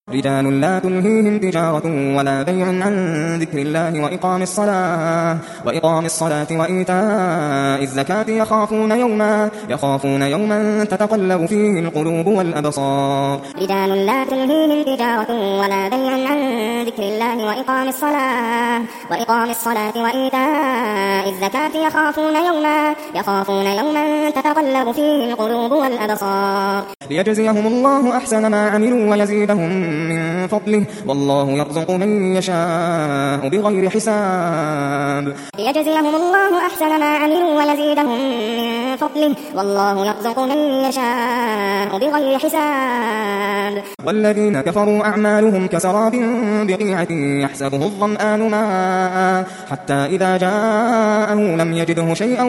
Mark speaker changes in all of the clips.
Speaker 1: رجال لا تلهيهم تجارة ولا بيع عن ذكر الله وإقام الصلاة وإيتاء الزكاة يخافون يوما تتقلب فيه القلوب والأبصار.
Speaker 2: رجال لا تلهيهم تجارة ولا بيع عن ذكر الله وإقام الصلاة وإيتاء الزكاة يخافون يوما تتقلب فيه القلوب والأبصار.
Speaker 1: ليجزيهم الله أحسن ما عملوا ويزيدهم من فضله والله يرزق من يشاء بغير حساب.
Speaker 2: ليجزيهم الله أحسن ما عملوا ويزيدهم من فضله والله يرزق من يشاء بغير حساب.
Speaker 1: والذين كفروا أعمالهم كسراب بقيعة يحسبه الظمآن ماء حتى إذا جاءه لم يجده شيئا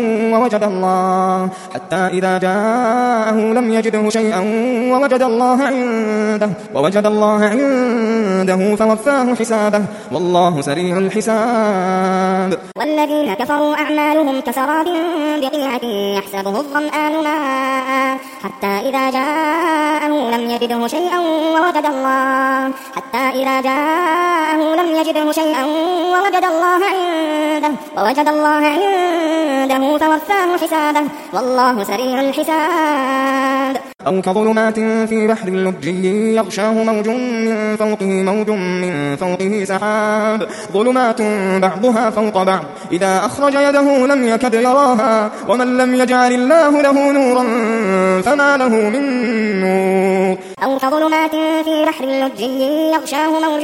Speaker 1: ووجد الله عنده فوفاه حسابه والله سريع الحساب.
Speaker 2: والذين كفروا أعمالهم كسراب بقيعة يحسبه الظمآن ماء حتى إذا جاءه لم يجده شيئا ووجد الله عنده فوفاه حسابه والله سريع الحساب.
Speaker 1: أو كظلمات في بحر اللجي يغشاه موج من فوقه سحاب ظلمات بعضها فوق بعض إذا أخرج يده لم يكد يراها ومن لم يجعل الله له نورا فما له من نور.
Speaker 2: أو كظلمات في بحر اللجي يغشاه موج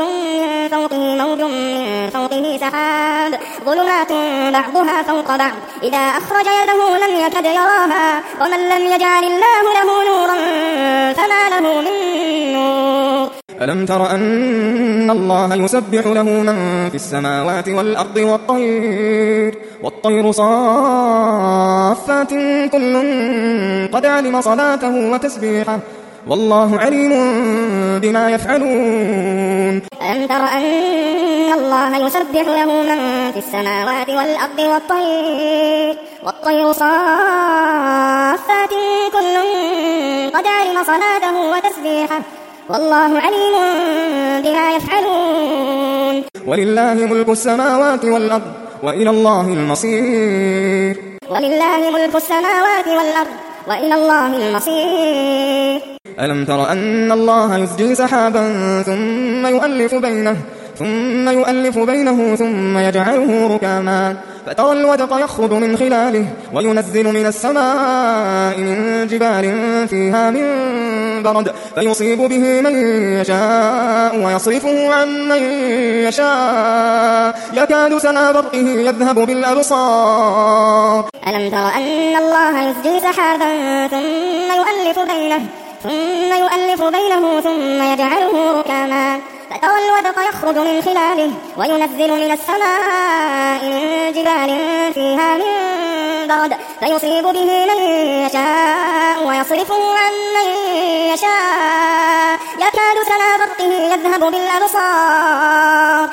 Speaker 2: من فوقه سحاب ظلمات بعضها فوق بعض إذا أخرج يده لم يكد يراها ومن لم يجعل الله له نورا فما له من نور.
Speaker 1: ألم تر أن الله يسبح له من في السماوات والأرض والطير صافات كل قد علم صلاته وتسبيحه والله عليم بما يفعلون.
Speaker 2: ألم تر أن الله يسبح له من في السماوات والأرض والطير صافات كل قد علم صلاته وتسبيحه والله عليم بما يفعلون.
Speaker 1: ولله ملك السماوات والأرض وإلى الله المصير. ألم تر أن الله يزجي سحابا ثم يؤلف بينه ثم يجعله ركاما فترى الودق يخرج من خلاله وينزل من السماء من جبال فيها من برد فيصيب به من يشاء ويصرفه عن من يشاء يكاد سنا برقه يذهب بالأبصار.
Speaker 2: ألم تر أن الله يزجي سحابا ثم يؤلف بينه ثم يجعله ركاما فترى الودق يخرج من خلاله وينزل من السماء من جبال فيها من برد فيصيب به من يشاء ويصرفه عن من يشاء يكاد سنا برقه يذهب بالأبصار.